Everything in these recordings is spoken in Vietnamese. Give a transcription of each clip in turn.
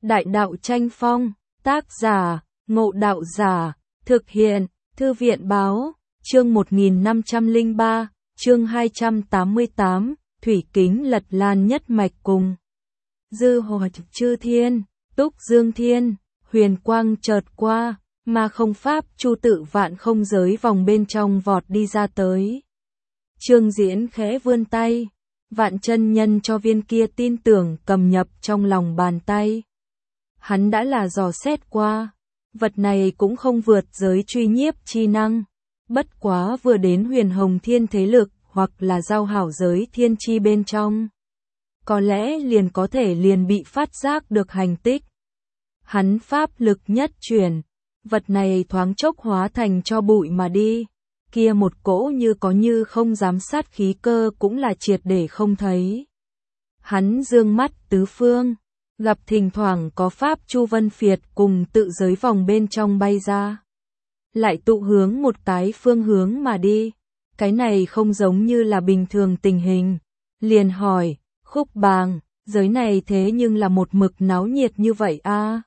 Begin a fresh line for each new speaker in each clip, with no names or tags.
Đại đạo tranh phong, tác giả, Ngộ Đạo Giả, thực hiện, Thư viện Báo, chương 1503, chương 288, Thủy Kính Lật Lan Nhất Mạch cùng. Dư Hòa Chư Thiên, Túc Dương Thiên, huyền quang chợt qua, mà không pháp chu tự vạn không giới vòng bên trong vọt đi ra tới. Trương Diễn khẽ vươn tay, Vạn chân nhân cho viên kia tin tưởng cầm nhập trong lòng bàn tay. Hắn đã là dò xét qua, vật này cũng không vượt giới truy nhiếp chi năng, bất quá vừa đến huyền hồng thiên thế lực hoặc là giao hảo giới thiên chi bên trong. Có lẽ liền có thể liền bị phát giác được hành tích. Hắn pháp lực nhất chuyển, vật này thoáng chốc hóa thành cho bụi mà đi. Kia một cỗ như có như không giám sát khí cơ cũng là triệt để không thấy. Hắn dương mắt tứ phương, gặp thỉnh thoảng có pháp chu vân phiệt cùng tự giới vòng bên trong bay ra. Lại tụ hướng một cái phương hướng mà đi. Cái này không giống như là bình thường tình hình. Liền hỏi, Khúc Bàng, giới này thế nhưng là một mực náo nhiệt như vậy a?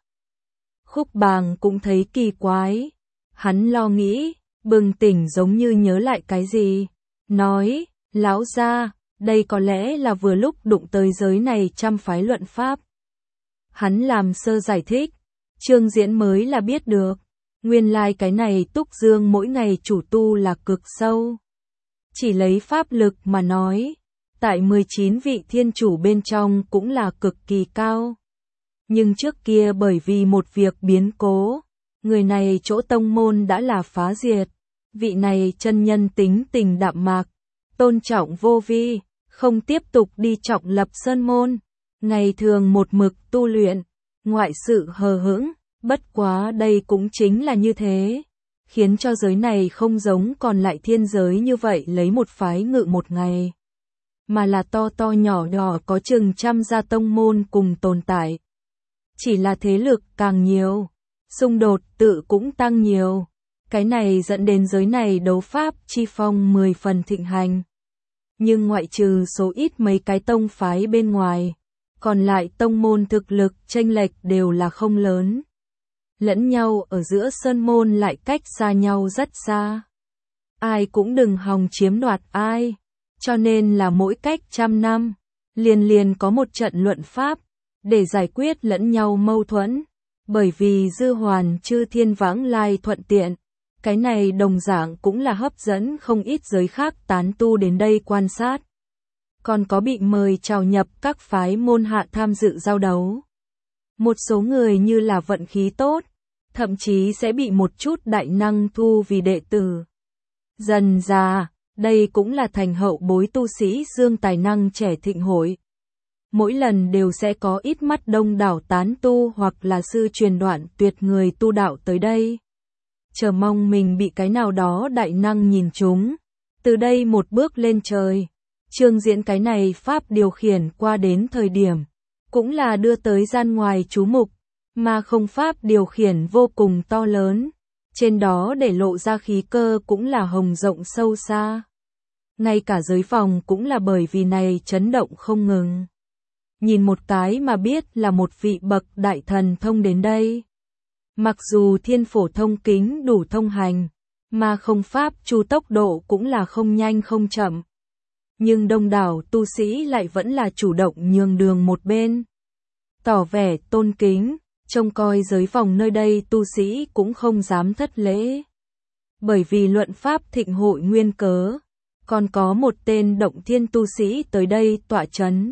Khúc Bàng cũng thấy kỳ quái. Hắn lo nghĩ, bừng tỉnh giống như nhớ lại cái gì. Nói, lão gia, đây có lẽ là vừa lúc đụng tới giới này trăm phái luận pháp. Hắn làm sơ giải thích, Trương Diễn mới là biết được. Nguyên lai cái này Túc Dương mỗi ngày chủ tu là cực sâu. Chỉ lấy pháp lực mà nói, tại 19 vị thiên chủ bên trong cũng là cực kỳ cao. Nhưng trước kia bởi vì một việc biến cố, người này chỗ tông môn đã là phá diệt. Vị này chân nhân tính tình đạm mạc, tôn trọng vô vi, không tiếp tục đi trọng lập sơn môn. Ngày thường một mực tu luyện, ngoại sự hờ hững, bất quá đây cũng chính là như thế. Khiến cho giới này không giống còn lại thiên giới như vậy lấy một phái ngự một ngày. Mà là to to nhỏ nhỏ có chừng trăm gia tông môn cùng tồn tại. Chỉ là thế lực càng nhiều, xung đột tự cũng tăng nhiều. Cái này dẫn đến giới này đấu pháp chi phong 10 phần thịnh hành. Nhưng ngoại trừ số ít mấy cái tông phái bên ngoài, còn lại tông môn thực lực chênh lệch đều là không lớn. Lẫn nhau ở giữa sơn môn lại cách xa nhau rất xa. Ai cũng đừng hòng chiếm đoạt ai, cho nên là mỗi cách trăm năm, liền có một trận luận pháp, để giải quyết lẫn nhau mâu thuẫn. Bởi vì Dư Hoàn Chư Thiên vãng lai thuận tiện, cái này đồng dạng cũng là hấp dẫn không ít giới khác tán tu đến đây quan sát. Còn có bị mời chào nhập các phái môn hạ tham dự giao đấu. Một số người như là vận khí tốt, thậm chí sẽ bị một chút đại năng thu vì đệ tử. Dần dà, đây cũng là thành hậu bối tu sĩ dương tài năng trẻ thịnh hội. Mỗi lần đều sẽ có ít mắt đông đảo tán tu hoặc là sư truyền đoạn tuyệt người tu đạo tới đây. Chờ mong mình bị cái nào đó đại năng nhìn trúng. Từ đây một bước lên trời. Trương Diễn cái này pháp điều khiển qua đến thời điểm, cũng là đưa tới gian ngoài chú mục, mà không pháp điều khiển vô cùng to lớn. Trên đó để lộ ra khí cơ cũng là hồng rộng sâu xa. Ngay cả giới phòng cũng là bởi vì này chấn động không ngừng. Nhìn một cái mà biết là một vị bậc đại thần thông đến đây. Mặc dù thiên phổ thông kính đủ thông hành, mà không pháp chu tốc độ cũng là không nhanh không chậm. Nhưng đông đảo tu sĩ lại vẫn là chủ động nhường đường một bên. Tỏ vẻ tôn kính, trông coi giới vòng nơi đây tu sĩ cũng không dám thất lễ. Bởi vì luận pháp thịnh hội nguyên cớ, còn có một tên động thiên tu sĩ tới đây tọa chấn.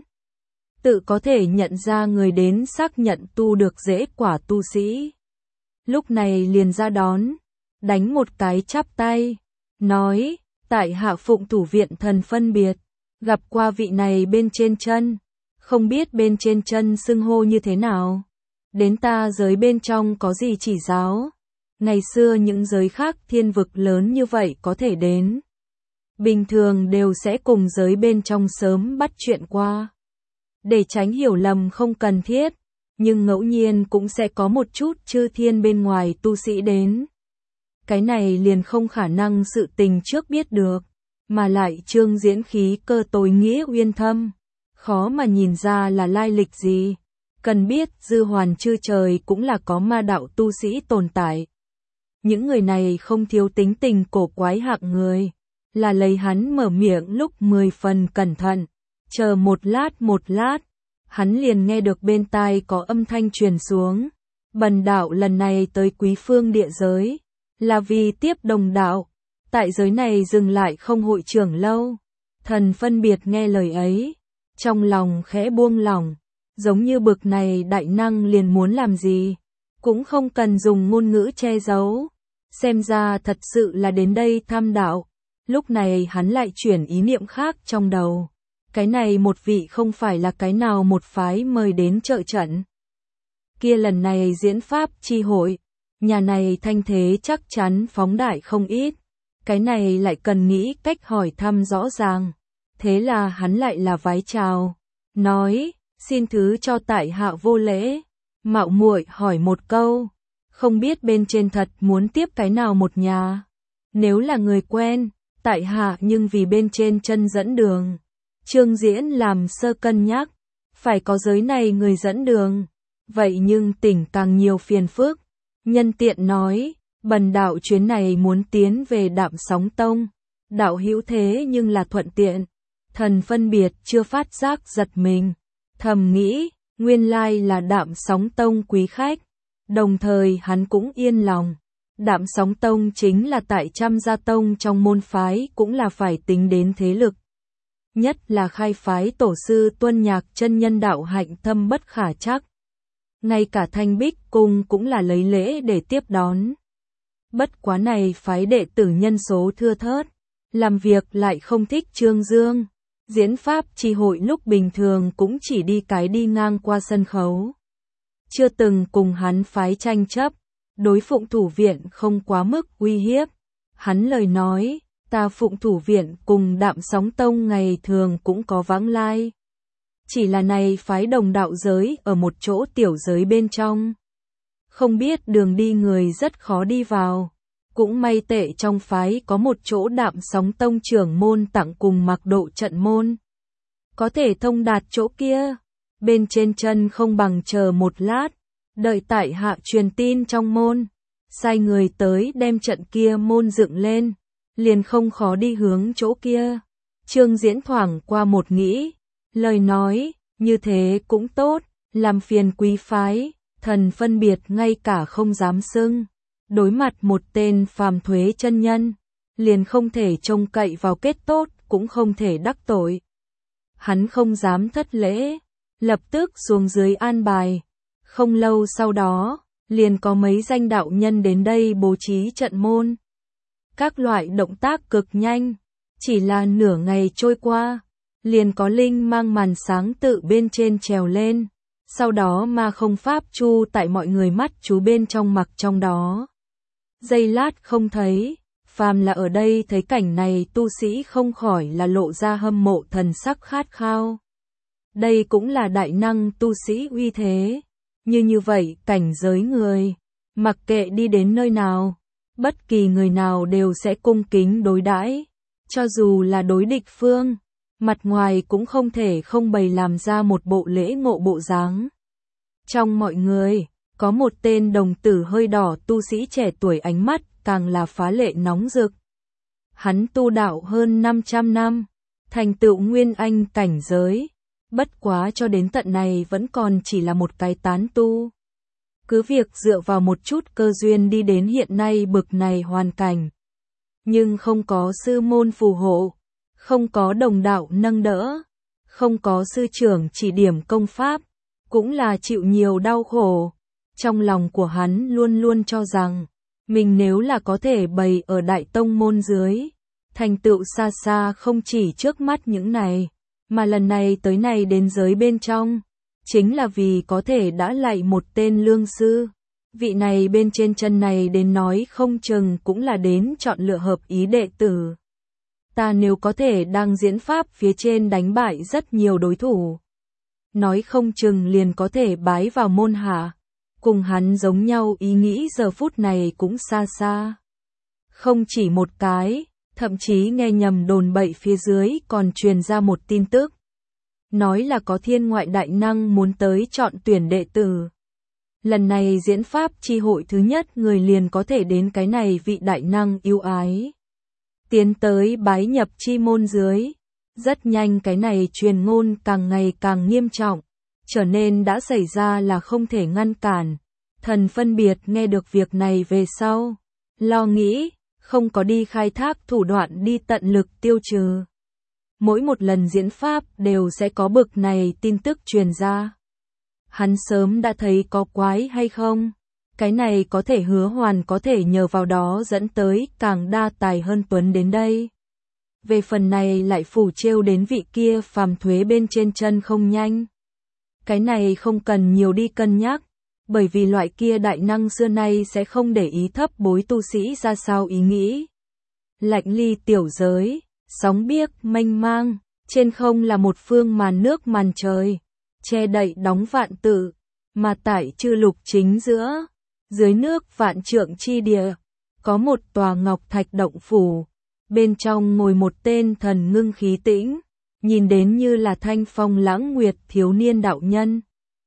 Tự có thể nhận ra người đến xác nhận tu được dễ quả tu sĩ. Lúc này liền ra đón, đánh một cái chắp tay, nói, tại hạ phụng thủ viện thần phân biệt, gặp qua vị này bên trên chân, không biết bên trên chân xưng hô như thế nào, đến ta giới bên trong có gì chỉ giáo, ngày xưa những giới khác thiên vực lớn như vậy có thể đến. Bình thường đều sẽ cùng giới bên trong sớm bắt chuyện qua, để tránh hiểu lầm không cần thiết. Nhưng ngẫu nhiên cũng sẽ có một chút chư thiên bên ngoài tu sĩ đến. Cái này liền không khả năng sự tình trước biết được, mà lại Trương Diễn khí cơ tối nghĩa uyên thâm, khó mà nhìn ra là lai lịch gì. Cần biết Dư Hoàn Chư Trời cũng là có ma đạo tu sĩ tồn tại. Những người này không thiếu tính tình cổ quái hạng người, là lấy hắn mở miệng lúc 10 phần cẩn thận. Chờ một lát, hắn liền nghe được bên tai có âm thanh truyền xuống. Bần đạo lần này tới Quý Phương địa giới, là vì tiếp đồng đạo. Tại giới này dừng lại không hội trưởng lâu. Thần phân biệt nghe lời ấy, trong lòng khẽ buông lỏng, giống như bực này đại năng liền muốn làm gì, cũng không cần dùng ngôn ngữ che giấu. Xem ra thật sự là đến đây tham đạo. Lúc này hắn lại chuyển ý niệm khác trong đầu. Cái này một vị không phải là cái nào một phái mời đến trợ trận. Kia lần này diễn pháp chi hội, nhà này thanh thế chắc chắn phóng đại không ít. Cái này lại cần nghĩ cách hỏi thăm rõ ràng. Thế là hắn lại là vái chào, nói, xin thứ cho tại hạ vô lễ, mạo muội hỏi một câu, không biết bên trên thật muốn tiếp cái nào một nhà. Nếu là người quen, tại hạ nhưng vì bên trên chân dẫn đường. Trương Diễn làm sơ cân nhắc, phải có giới này người dẫn đường, vậy nhưng tỉnh càng nhiều phiền phức. Nhân tiện nói, bần đạo chuyến này muốn tiến về Đạm Sóng Tông, đạo hữu thế nhưng là thuận tiện. Thần phân biệt chưa phát giác giật mình, thầm nghĩ, nguyên lai là Đạm Sóng Tông quý khách, đồng thời hắn cũng yên lòng. Đạm Sóng Tông chính là tại Trăm Gia Tông trong môn phái cũng là phải tính đến thế lực. Nhất là khai phái tổ sư Tuân Nhạc chân nhân đạo hạnh thâm bất khả trắc. Ngay cả Thanh Bích Cung cũng là lấy lễ để tiếp đón. Bất quá này phái đệ tử nhân số thưa thớt, làm việc lại không thích trương dương. Diễn pháp chi hội lúc bình thường cũng chỉ đi ngang qua sân khấu. Chưa từng cùng hắn phái tranh chấp, đối Phụng Thủ Viện không quá mức uy hiếp. Hắn lời nói, ta Phụng Thủ Viện cùng Đạm Sóng Tông ngày thường cũng có vãng lai. Chỉ là này phái đồng đạo giới ở một chỗ tiểu giới bên trong. Không biết đường đi người rất khó đi vào. Cũng may tệ trong phái có một chỗ Đạm Sóng Tông trưởng môn tặng cùng mặc độ trận môn. Có thể thông đạt chỗ kia. Bên trên chân không bằng chờ một lát. Đợi tại hạ truyền tin trong môn. Sai người tới đem trận kia môn dựng lên. Liền không khó đi hướng chỗ kia. Trương Diễn thoảng qua một nghĩ. Lời nói, như thế cũng tốt. Làm phiền quý phái. Thần phân biệt ngay cả không dám xưng. Đối mặt một tên phàm thuế chân nhân, liền không thể trông cậy vào kết tốt, cũng không thể đắc tội. Hắn không dám thất lễ, lập tức xuống dưới an bài. Không lâu sau đó, liền có mấy danh đạo nhân đến đây bố trí trận môn. Các loại động tác cực nhanh, chỉ là nửa ngày trôi qua, liền có linh mang màn sáng tự bên trên trèo lên. Sau đó ma không pháp chu tại mọi người mắt chú bên trong mặc trong đó. Giây lát không thấy, phàm là ở đây thấy cảnh này tu sĩ không khỏi là lộ ra hâm mộ thần sắc khát khao. Đây cũng là đại năng tu sĩ uy thế. Như vậy cảnh giới người, mặc kệ đi đến nơi nào, bất kỳ người nào đều sẽ cung kính đối đãi, cho dù là đối địch phương. Mặt ngoài cũng không thể không bày làm ra một bộ lễ ngộ bộ dáng. Trong mọi người, có một tên đồng tử hơi đỏ tu sĩ trẻ tuổi ánh mắt càng là phá lệ nóng rực. Hắn tu đạo hơn 500 năm, thành tựu nguyên anh cảnh giới, bất quá cho đến tận này vẫn còn chỉ là một cái tán tu. Cứ việc dựa vào một chút cơ duyên đi đến hiện nay bực này hoàn cảnh, nhưng không có sư môn phù hộ, không có đồng đạo nâng đỡ, không có sư trưởng chỉ điểm công pháp, cũng là chịu nhiều đau khổ. Trong lòng của hắn luôn luôn cho rằng, mình nếu là có thể bày ở đại tông môn dưới, thành tựu xa xa không chỉ trước mắt những này, mà lần này tới này đến giới bên trong, chính là vì có thể đã lạy một tên lương sư. Vị này bên trên chân này đến nói không chừng cũng là đến chọn lựa hợp ý đệ tử. Ta nếu có thể đang diễn pháp phía trên đánh bại rất nhiều đối thủ, nói không chừng liền có thể bái vào môn hạ. Cùng hắn giống nhau ý nghĩ giờ phút này cũng xa xa. Không chỉ một cái, thậm chí nghe nhầm đồn bậy phía dưới còn truyền ra một tin tức. nói là có thiên ngoại đại năng muốn tới chọn tuyển đệ tử. Lần này diễn pháp chi hội thứ nhất người liền có thể đến cái này vị đại năng yêu ái. Tiến tới bái nhập chi môn dưới. Rất nhanh cái này truyền ngôn càng ngày càng nghiêm trọng, trở nên đã xảy ra là không thể ngăn cản. Thần phân biệt nghe được việc này về sau, lo nghĩ, không có đi khai thác thủ đoạn đi tận lực tiêu trừ. Mỗi một lần diễn pháp đều sẽ có bực này tin tức truyền ra. Hắn sớm đã thấy có quái hay không? Cái này có thể hứa hoàn có thể nhờ vào đó dẫn tới càng đa tài hơn Tuấn đến đây. Về phần này lại phủ trêu đến vị kia phàm thuế bên trên chân không nhanh. Cái này không cần nhiều đi cân nhắc, bởi vì loại kia đại năng xưa nay sẽ không để ý thấp bối tu sĩ ra sao ý nghĩ. Lạnh ly tiểu giới, sóng biếc mênh mang, trên không là một phương màn nước màn trời, che đậy đóng vạn tự, mà tại chư lục chính giữa, dưới nước vạn trượng chi địa, có một tòa ngọc thạch động phủ, bên trong ngồi một tên thần ngưng khí tĩnh, nhìn đến như là thanh phong lãng nguyệt thiếu niên đạo nhân.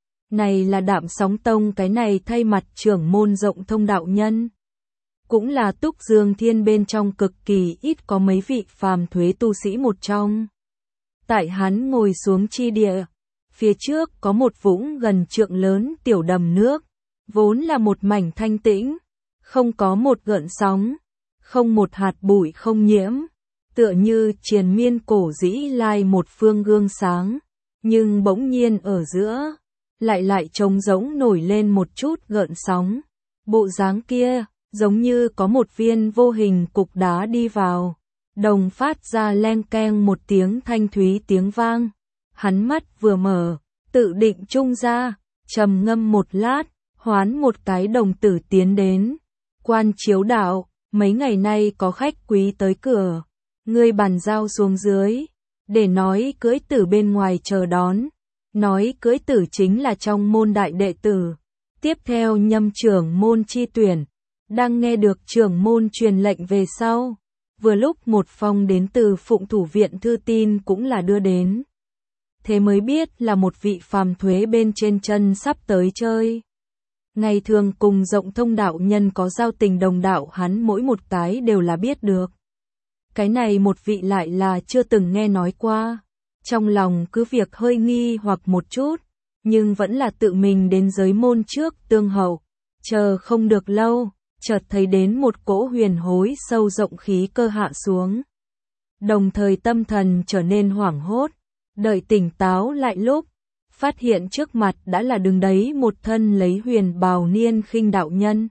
Này là Đạm Sóng Tông cái này thay mặt trưởng môn Rộng Thông đạo nhân. Cũng là Túc Dương Thiên bên trong cực kỳ ít có mấy vị phàm thuế tu sĩ một trong. Tại hắn ngồi xuống chi địa, phía trước có một vũng gần trượng lớn tiểu đầm nước, vốn là một mảnh thanh tĩnh, không có một gợn sóng, không một hạt bụi không nhiễm, tựa như triền miên cổ dĩ lai một phương gương sáng, nhưng bỗng nhiên ở giữa, lại trống rỗng nổi lên một chút gợn sóng. Bộ dáng kia, giống như có một viên vô hình cục đá đi vào, đồng phát ra leng keng một tiếng thanh thúy tiếng vang. Hắn mắt vừa mở, tự định trung ra, trầm ngâm một lát, hoán một cái đồng tử tiến đến. Quan chiếu đạo, mấy ngày nay có khách quý tới cửa, ngươi bàn giao xuống dưới, để nói cưỡi tử bên ngoài chờ đón. Nói cưỡi tử chính là trong môn đại đệ tử, tiếp theo nhâm trưởng môn chi tuyển. Đang nghe được trưởng môn truyền lệnh về sau, vừa lúc một phong đến từ Phụng Thủ Viện thư tin cũng là đưa đến. Thế mới biết là một vị phàm thuế bên trên chân sắp tới chơi. Ngày thường cùng Rộng Thông đạo nhân có giao tình đồng đạo hắn mỗi một cái đều là biết được. Cái này một vị lại là chưa từng nghe nói qua. Trong lòng cứ việc hơi nghi hoặc một chút, nhưng vẫn là tự mình đến giới môn trước tương hậu. Chờ không được lâu, chợt thấy đến một cỗ huyền hối sâu rộng khí cơ hạ xuống. Đồng thời tâm thần trở nên hoảng hốt, đợi tỉnh táo lại lúc, phát hiện trước mặt đã là đứng đấy một thân lấy huyền bào niên khinh đạo nhân.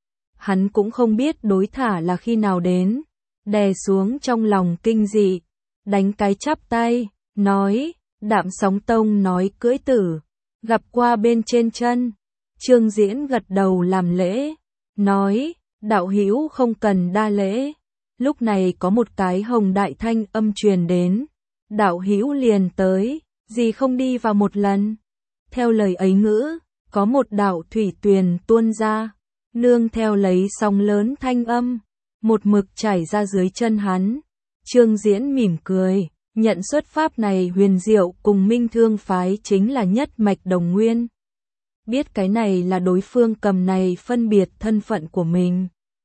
Hắn cũng không biết đối thả là khi nào đến, đè xuống trong lòng kinh dị, đánh cái chắp tay, nói, Đạm Sóng Tông nói cưỡi tử, gặp qua bên trên chân. Trương Diễn gật đầu làm lễ, nói, đạo hữu không cần đa lễ. Lúc này có một cái hồng đại thanh âm truyền đến, đạo hữu liền tới, gì không đi vào một lần. Theo lời ấy ngữ, có một đạo thủy tuyền tuôn ra, nương theo lấy sóng lớn thanh âm, một mực chảy ra dưới chân hắn. Trương Diễn mỉm cười, nhận xuất pháp này huyền diệu cùng Minh Thương phái chính là nhất mạch đồng nguyên. Biết cái này là đối phương cầm này phân biệt thân phận của mình.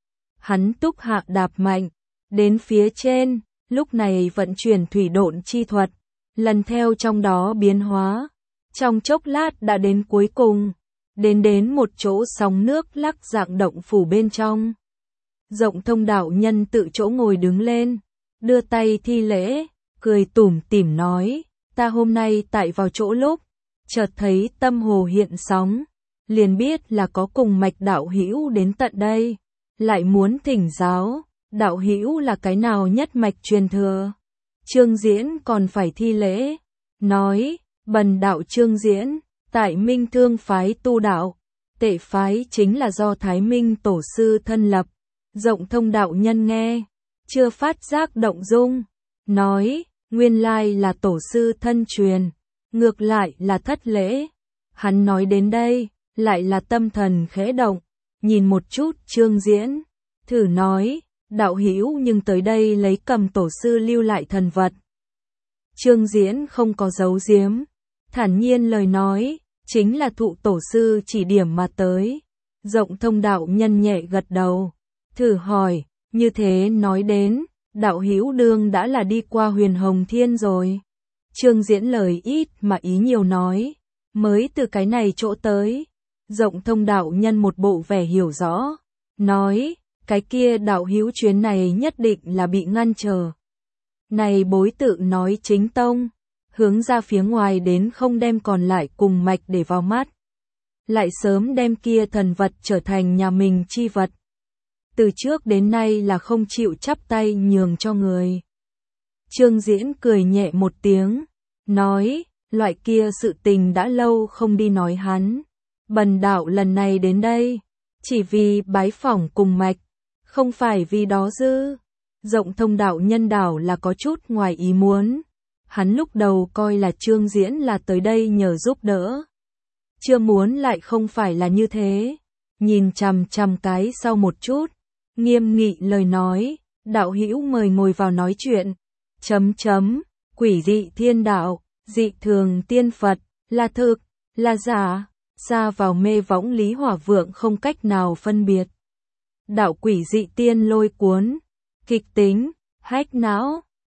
Hắn túc hạ đạp mạnh, đến phía trên, lúc này vận chuyển thủy độn chi thuật, lần theo trong đó biến hóa. Trong chốc lát đã đến cuối cùng, đến một chỗ sóng nước lắc dạng động phủ bên trong. Rộng Thông đạo nhân tự chỗ ngồi đứng lên, đưa tay thi lễ, cười tủm tỉm nói, ta hôm nay tại vào chỗ lúc, chợt thấy tâm hồ hiện sóng, liền biết là có cùng mạch đạo hữu đến tận đây, lại muốn thỉnh giáo, đạo hữu là cái nào nhất mạch truyền thừa. Trương Diễn còn phải thi lễ, nói, bần đạo Trương Diễn, tại Minh Thương phái tu đạo, tệ phái chính là do Thái Minh tổ sư thân lập. Rộng Thông đạo nhân nghe, chưa phát giác động dung, nói, nguyên lai là tổ sư thân truyền, ngược lại là thất lễ. Hắn nói đến đây, lại là tâm thần khẽ động, nhìn một chút Trương Diễn, thử nói, đạo hữu nhưng tới đây lấy cầm tổ sư lưu lại thần vật. Trương Diễn không có giấu giếm, thản nhiên lời nói, chính là thụ tổ sư chỉ điểm mà tới. Rộng Thông đạo nhân nhẹ gật đầu, thử hỏi, như thế nói đến, đạo hữu đương đã là đi qua Huyền Hồng Thiên rồi. Trương Diễn lời ít mà ý nhiều nói, mới từ cái này chỗ tới. Rộng Thông đạo nhân một bộ vẻ hiểu rõ, nói, cái kia đạo hữu chuyến này nhất định là bị ngăn trở. Này bối tự nói chính tông, hướng ra phía ngoài đến không đem còn lại cùng mạch để vào mắt. Lại sớm đem kia thần vật trở thành nhà mình chi vật. Từ trước đến nay là không chịu chắp tay nhường cho người. Trương Diễn cười nhẹ một tiếng, nói, loại kia sự tình đã lâu không đi nói hắn. Bần đạo lần này đến đây, chỉ vì bái phỏng cùng mạch, không phải vì đó dư. Rộng Thông đạo nhân đảo là có chút ngoài ý muốn. Hắn lúc đầu coi là Trương Diễn là tới đây nhờ giúp đỡ. Chưa muốn lại không phải là như thế. Nhìn chằm chằm cái sau một chút, nghiêm nghị lời nói, đạo hữu mời ngồi vào nói chuyện. Quỷ dị thiên đạo, dị thường tiên Phật, là thực, là giả, xa vào mê võng Lý Hỏa Vượng không cách nào phân biệt. Đạo quỷ dị tiên lôi cuốn, kịch tính, hách não,